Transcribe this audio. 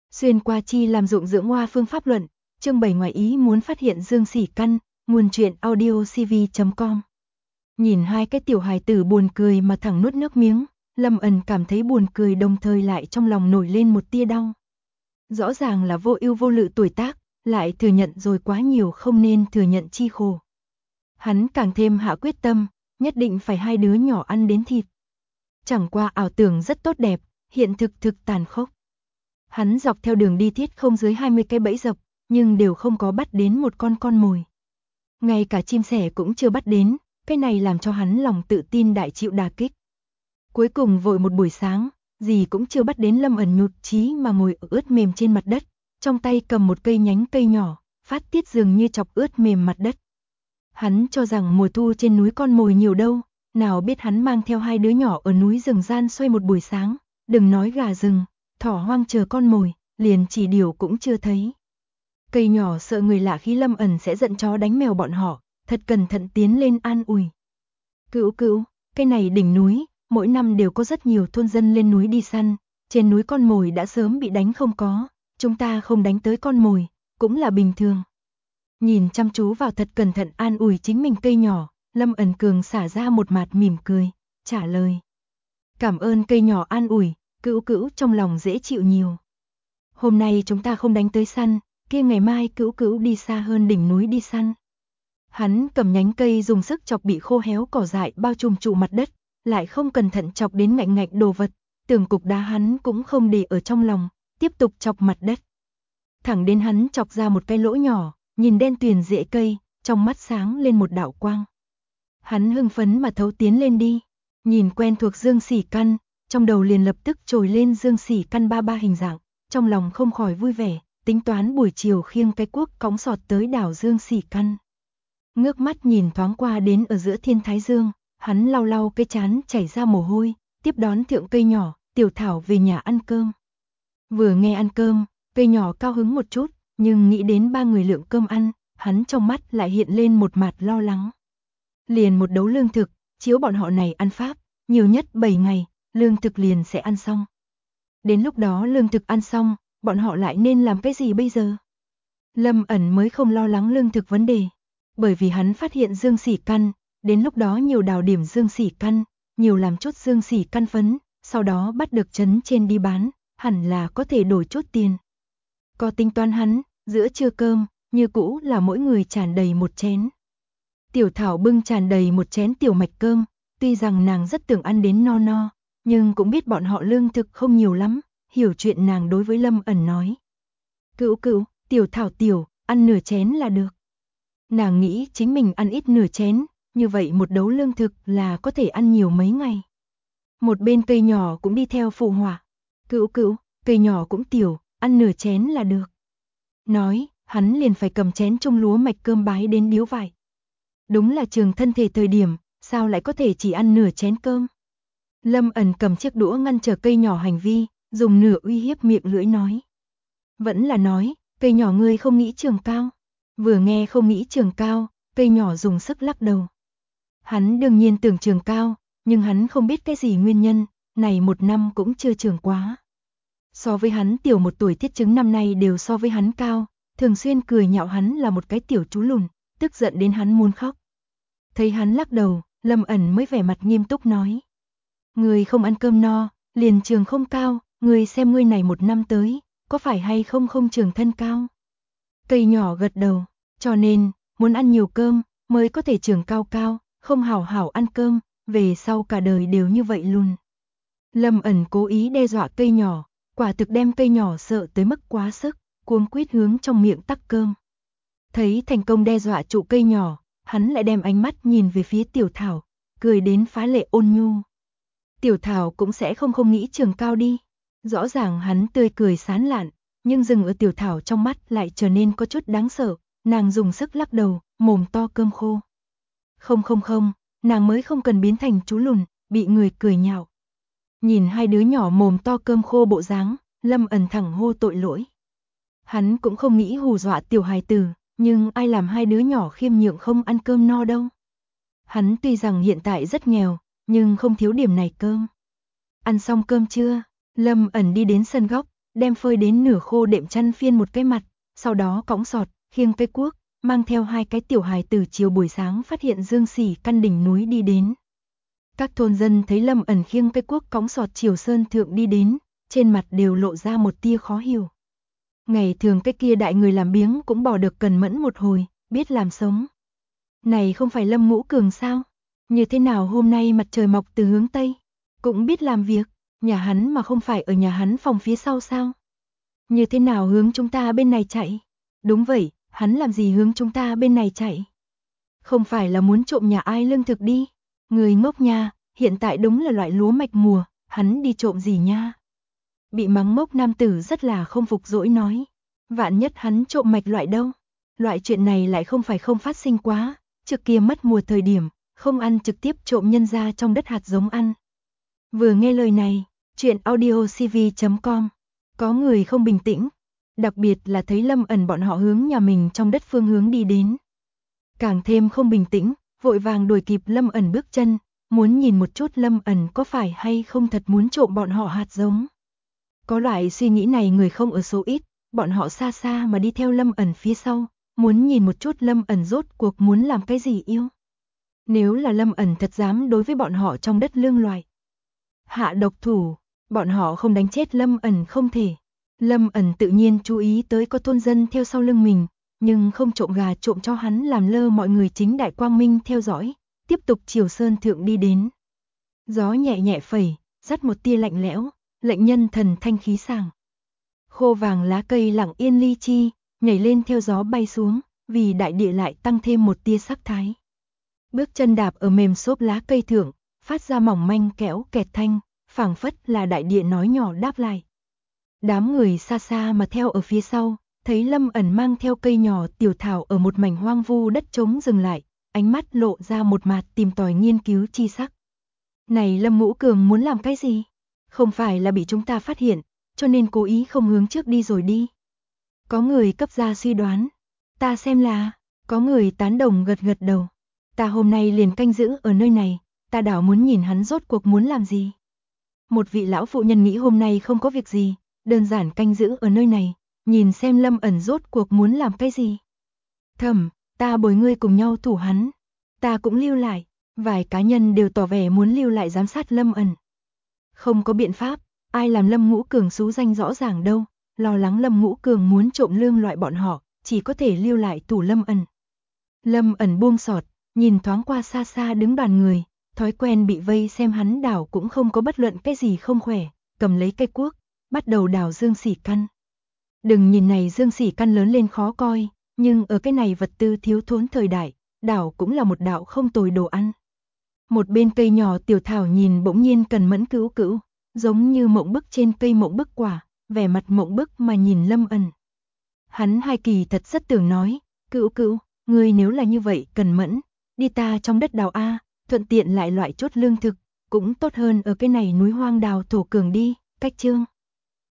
Xuyên qua chi làm dụng dưỡng hoa phương pháp luận, chương 7 ngoài ý muốn phát hiện dương sỉ căn, nguồn truyện audiocv.com. Nhìn hai cái tiểu hài tử buồn cười mà thẳng nuốt nước miếng, Lâm Ẩn cảm thấy buồn cười đồng thời lại trong lòng nổi lên một tia đau. Rõ ràng là vô ưu vô lự tuổi tác, lại thừa nhận rồi quá nhiều không nên thừa nhận chi khổ. Hắn càng thêm hạ quyết tâm, nhất định phải hai đứa nhỏ ăn đến thịt. Chẳng qua ảo tưởng rất tốt đẹp, hiện thực tàn khốc. Hắn dọc theo đường đi thiết không dưới 20 cái bẫy dập, nhưng đều không có bắt đến một con mồi. Ngay cả chim sẻ cũng chưa bắt đến, cái này làm cho hắn lòng tự tin đại chịu đả kích. Cuối cùng vội một buổi sáng, gì cũng chưa bắt đến, Lâm Ẩn nhụt chí mà ngồi ướt mềm trên mặt đất, trong tay cầm một cây nhánh cây nhỏ, phát tiết dường như chọc ướt mềm mặt đất. Hắn cho rằng mùa thu trên núi con mồi nhiều đâu, nào biết hắn mang theo hai đứa nhỏ ở núi rừng gian xoay một buổi sáng, đừng nói gà rừng, thỏ hoang chờ con mồi, liền chỉ điều cũng chưa thấy. Cây nhỏ sợ người lạ khi Lâm Ẩn sẽ giận chó đánh mèo bọn họ, thật cẩn thận tiến lên an ủi. Cữu, cây này đỉnh núi, mỗi năm đều có rất nhiều thôn dân lên núi đi săn, trên núi con mồi đã sớm bị đánh không có, chúng ta không đánh tới con mồi, cũng là bình thường. Nhìn chăm chú vào thật cẩn thận an ủi chính mình cây nhỏ, Lâm Ẩn Cường xả ra một mạt mỉm cười, trả lời. Cảm ơn cây nhỏ an ủi, Cữu trong lòng dễ chịu nhiều. Hôm nay chúng ta không đánh tới săn, kia ngày mai Cữu đi xa hơn đỉnh núi đi săn. Hắn cầm nhánh cây dùng sức chọc bị khô héo cỏ dại bao trùm trụ mặt đất, lại không cẩn thận chọc đến ngạnh đồ vật, tường cục đá hắn cũng không để ở trong lòng, tiếp tục chọc mặt đất. Thẳng đến hắn chọc ra một cái lỗ nhỏ, nhìn đen tuyền rễ cây, trong mắt sáng lên một đạo quang. Hắn hưng phấn mà thấu tiến lên đi, nhìn quen thuộc dương sỉ căn, trong đầu liền lập tức trồi lên dương sỉ căn ba hình dạng, trong lòng không khỏi vui vẻ, tính toán buổi chiều khiêng cái cuốc cõng sọt tới đảo dương sỉ căn. Ngước mắt nhìn thoáng qua đến ở giữa thiên thái dương, hắn lau cái trán chảy ra mồ hôi, tiếp đón thượng cây nhỏ, Tiểu Thảo về nhà ăn cơm. Vừa nghe ăn cơm, cây nhỏ cao hứng một chút, nhưng nghĩ đến 3 người lượng cơm ăn, hắn trong mắt lại hiện lên một mặt lo lắng. Liền một đấu lương thực, chiếu bọn họ này ăn pháp, nhiều nhất 7 ngày, lương thực liền sẽ ăn xong. Đến lúc đó lương thực ăn xong, bọn họ lại nên làm cái gì bây giờ? Lâm Ẩn mới không lo lắng lương thực vấn đề, bởi vì hắn phát hiện dương sỉ căn, đến lúc đó nhiều đào điểm dương sỉ căn, nhiều làm chút dương sỉ căn phấn, sau đó bắt được trấn trên đi bán, hẳn là có thể đổi chút tiền. Có tính toán hắn, giữa trưa cơm, như cũ là mỗi người tràn đầy một chén. Tiểu Thảo bưng tràn đầy một chén tiểu mạch cơm, tuy rằng nàng rất tưởng ăn đến no, nhưng cũng biết bọn họ lương thực không nhiều lắm, hiểu chuyện nàng đối với Lâm Ẩn nói. Cữu, Tiểu Thảo ăn nửa chén là được. Nàng nghĩ chính mình ăn ít nửa chén, như vậy một đấu lương thực là có thể ăn nhiều mấy ngày. Một bên cây nhỏ cũng đi theo phụ họa. Cữu, cây nhỏ cũng tiểu, ăn nửa chén là được. Nói, hắn liền phải cầm chén chung lúa mạch cơm bái đến điếu vải. Đúng là trường thân thể thời điểm, sao lại có thể chỉ ăn nửa chén cơm. Lâm Ẩn cầm chiếc đũa ngăn trở cây nhỏ hành vi, dùng nửa uy hiếp miệng lưỡi nói. Vẫn là nói, cây nhỏ ngươi không nghĩ trường cao. Vừa nghe không nghĩ trường cao, cây nhỏ dùng sức lắc đầu. Hắn đương nhiên tưởng trường cao, nhưng hắn không biết cái gì nguyên nhân, này một năm cũng chưa trường quá. So với hắn tiểu một tuổi Thiết Chứng năm nay đều so với hắn cao, thường xuyên cười nhạo hắn là một cái tiểu chú lùn, tức giận đến hắn muốn khóc. Thấy hắn lắc đầu, Lâm Ẩn mới vẻ mặt nghiêm túc nói. Người không ăn cơm no, liền trường không cao, người xem ngươi này một năm tới, có phải hay không trường thân cao. Cây nhỏ gật đầu, cho nên, muốn ăn nhiều cơm, mới có thể trường cao, không hảo ăn cơm, về sau cả đời đều như vậy luôn. Lâm Ẩn cố ý đe dọa cây nhỏ, quả thực đem cây nhỏ sợ tới mức quá sức, cuống quýt hướng trong miệng tắc cơm. Thấy thành công đe dọa trụ cây nhỏ, hắn lại đem ánh mắt nhìn về phía Tiểu Thảo, cười đến phá lệ ôn nhu. Tiểu Thảo cũng sẽ không nghĩ trường cao đi. Rõ ràng hắn tươi cười sán lạn, nhưng dừng ở Tiểu Thảo trong mắt lại trở nên có chút đáng sợ, nàng dùng sức lắc đầu, mồm to cơm khô. Không, nàng mới không cần biến thành chú lùn, bị người cười nhạo. Nhìn hai đứa nhỏ mồm to cơm khô bộ dáng, Lâm Ẩn thẳng hô tội lỗi. Hắn cũng không nghĩ hù dọa tiểu hài tử, nhưng ai làm hai đứa nhỏ khiêm nhượng không ăn cơm no đâu. Hắn tuy rằng hiện tại rất nghèo, nhưng không thiếu điểm này cơm. Ăn xong cơm chưa? Lâm Ẩn đi đến sân góc, đem phơi đến nửa khô đệm chăn phiên một cái mặt, sau đó cõng sọt, khiêng cây cuốc, mang theo 2 cái tiểu hài từ chiều buổi sáng phát hiện Dương Sỉ Căn đỉnh núi đi đến. Các thôn dân thấy Lâm Ẩn khiêng cây cuốc cõng sọt chiều sơn thượng đi đến, trên mặt đều lộ ra một tia khó hiểu. Ngày thường cái kia đại người làm biếng cũng bỏ được cần mẫn một hồi, biết làm sống. Này không phải Lâm Ngũ Cường sao? Như thế nào hôm nay mặt trời mọc từ hướng Tây? Cũng biết làm việc, nhà hắn mà không phải ở nhà hắn phòng phía sau sao? Như thế nào hướng chúng ta bên này chạy? Đúng vậy, hắn làm gì hướng chúng ta bên này chạy? Không phải là muốn trộm nhà ai lương thực đi? Người ngốc nha, hiện tại đúng là loại lúa mạch mùa, hắn đi trộm gì nha? Bị mắng mốc nam tử rất là không phục dỗi nói. Vạn nhất hắn trộm mạch loại đâu? Loại chuyện này lại không phải không phát sinh quá, trước kia mất mùa thời điểm, không ăn trực tiếp trộm nhân ra trong đất hạt giống ăn. Vừa nghe lời này, chuyện audiocv.com, có người không bình tĩnh, đặc biệt là thấy Lâm Ẩn bọn họ hướng nhà mình trong đất phương hướng đi đến. Càng thêm không bình tĩnh, vội vàng đuổi kịp Lâm Ẩn bước chân, muốn nhìn một chút Lâm Ẩn có phải hay không thật muốn trộm bọn họ hạt giống. Có loại suy nghĩ này người không ở số ít, bọn họ xa xa mà đi theo Lâm Ẩn phía sau, muốn nhìn một chút Lâm Ẩn rốt cuộc muốn làm cái gì yêu. Nếu là Lâm Ẩn thật dám đối với bọn họ trong đất lương loại hạ độc thủ, bọn họ không đánh chết Lâm Ẩn không thể. Lâm Ẩn tự nhiên chú ý tới có thôn dân theo sau lưng mình, nhưng không trộm gà trộm cho hắn làm lơ mọi người chính đại quang minh theo dõi, tiếp tục chiều sơn thượng đi đến. Gió nhẹ nhẹ phẩy, dắt một tia lạnh lẽo, lệnh nhân thần thanh khí sảng. Khô vàng lá cây lặng yên ly chi, nhảy lên theo gió bay xuống, vì đại địa lại tăng thêm một tia sắc thái. Bước chân đạp ở mềm xốp lá cây thượng, phát ra mỏng manh kéo kẹt thanh, phảng phất là đại địa nói nhỏ đáp lại. Đám người xa xa mà theo ở phía sau, thấy Lâm Ẩn mang theo cây nhỏ tiểu thảo ở một mảnh hoang vu đất trống dừng lại, ánh mắt lộ ra một mặt tìm tòi nghiên cứu chi sắc. Này Lâm Ngũ Cường muốn làm cái gì? Không phải là bị chúng ta phát hiện, cho nên cố ý không hướng trước đi rồi đi. Có người cấp ra suy đoán, ta xem là, có người tán đồng gật gật đầu. Ta hôm nay liền canh giữ ở nơi này, ta đảo muốn nhìn hắn rốt cuộc muốn làm gì. Một vị lão phụ nhân nghĩ hôm nay không có việc gì, đơn giản canh giữ ở nơi này, nhìn xem Lâm Ẩn rốt cuộc muốn làm cái gì. Thầm, ta bồi ngươi cùng nhau thủ hắn, ta cũng lưu lại, vài cá nhân đều tỏ vẻ muốn lưu lại giám sát Lâm Ẩn. Không có biện pháp, ai làm Lâm Ngũ Cường xú danh rõ ràng đâu, lo lắng Lâm Ngũ Cường muốn trộm lương loại bọn họ, chỉ có thể lưu lại thủ Lâm Ẩn. Lâm Ẩn buông sọt, nhìn thoáng qua xa xa đứng đoàn người, thói quen bị vây xem hắn đảo cũng không có bất luận cái gì không khỏe, cầm lấy cây cuốc, bắt đầu đào Dương Sỉ Căn. Đừng nhìn này Dương Sỉ Căn lớn lên khó coi, nhưng ở cái này vật tư thiếu thốn thời đại, đảo cũng là một đạo không tồi đồ ăn. Một bên cây nhỏ tiểu thảo nhìn bỗng nhiên cần mẫn cữu cữu, giống như mộng bức trên cây mộng bức quả, vẻ mặt mộng bức mà nhìn Lâm Ẩn. Hắn hai kỳ thật rất tưởng nói, cữu cữu, ngươi nếu là như vậy cần mẫn, đi ta trong đất đào A, thuận tiện lại loại chốt lương thực, cũng tốt hơn ở cái này núi hoang đào thổ cường đi, cách chương.